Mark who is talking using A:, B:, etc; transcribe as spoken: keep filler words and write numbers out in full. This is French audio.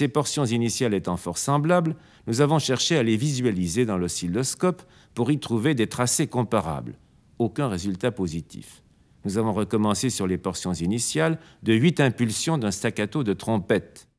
A: Ces portions initiales étant fort semblables, nous avons cherché à les visualiser dans l'oscilloscope pour y trouver des tracés comparables. Aucun résultat positif. Nous avons recommencé sur les portions initiales de huit impulsions d'un staccato de trompette.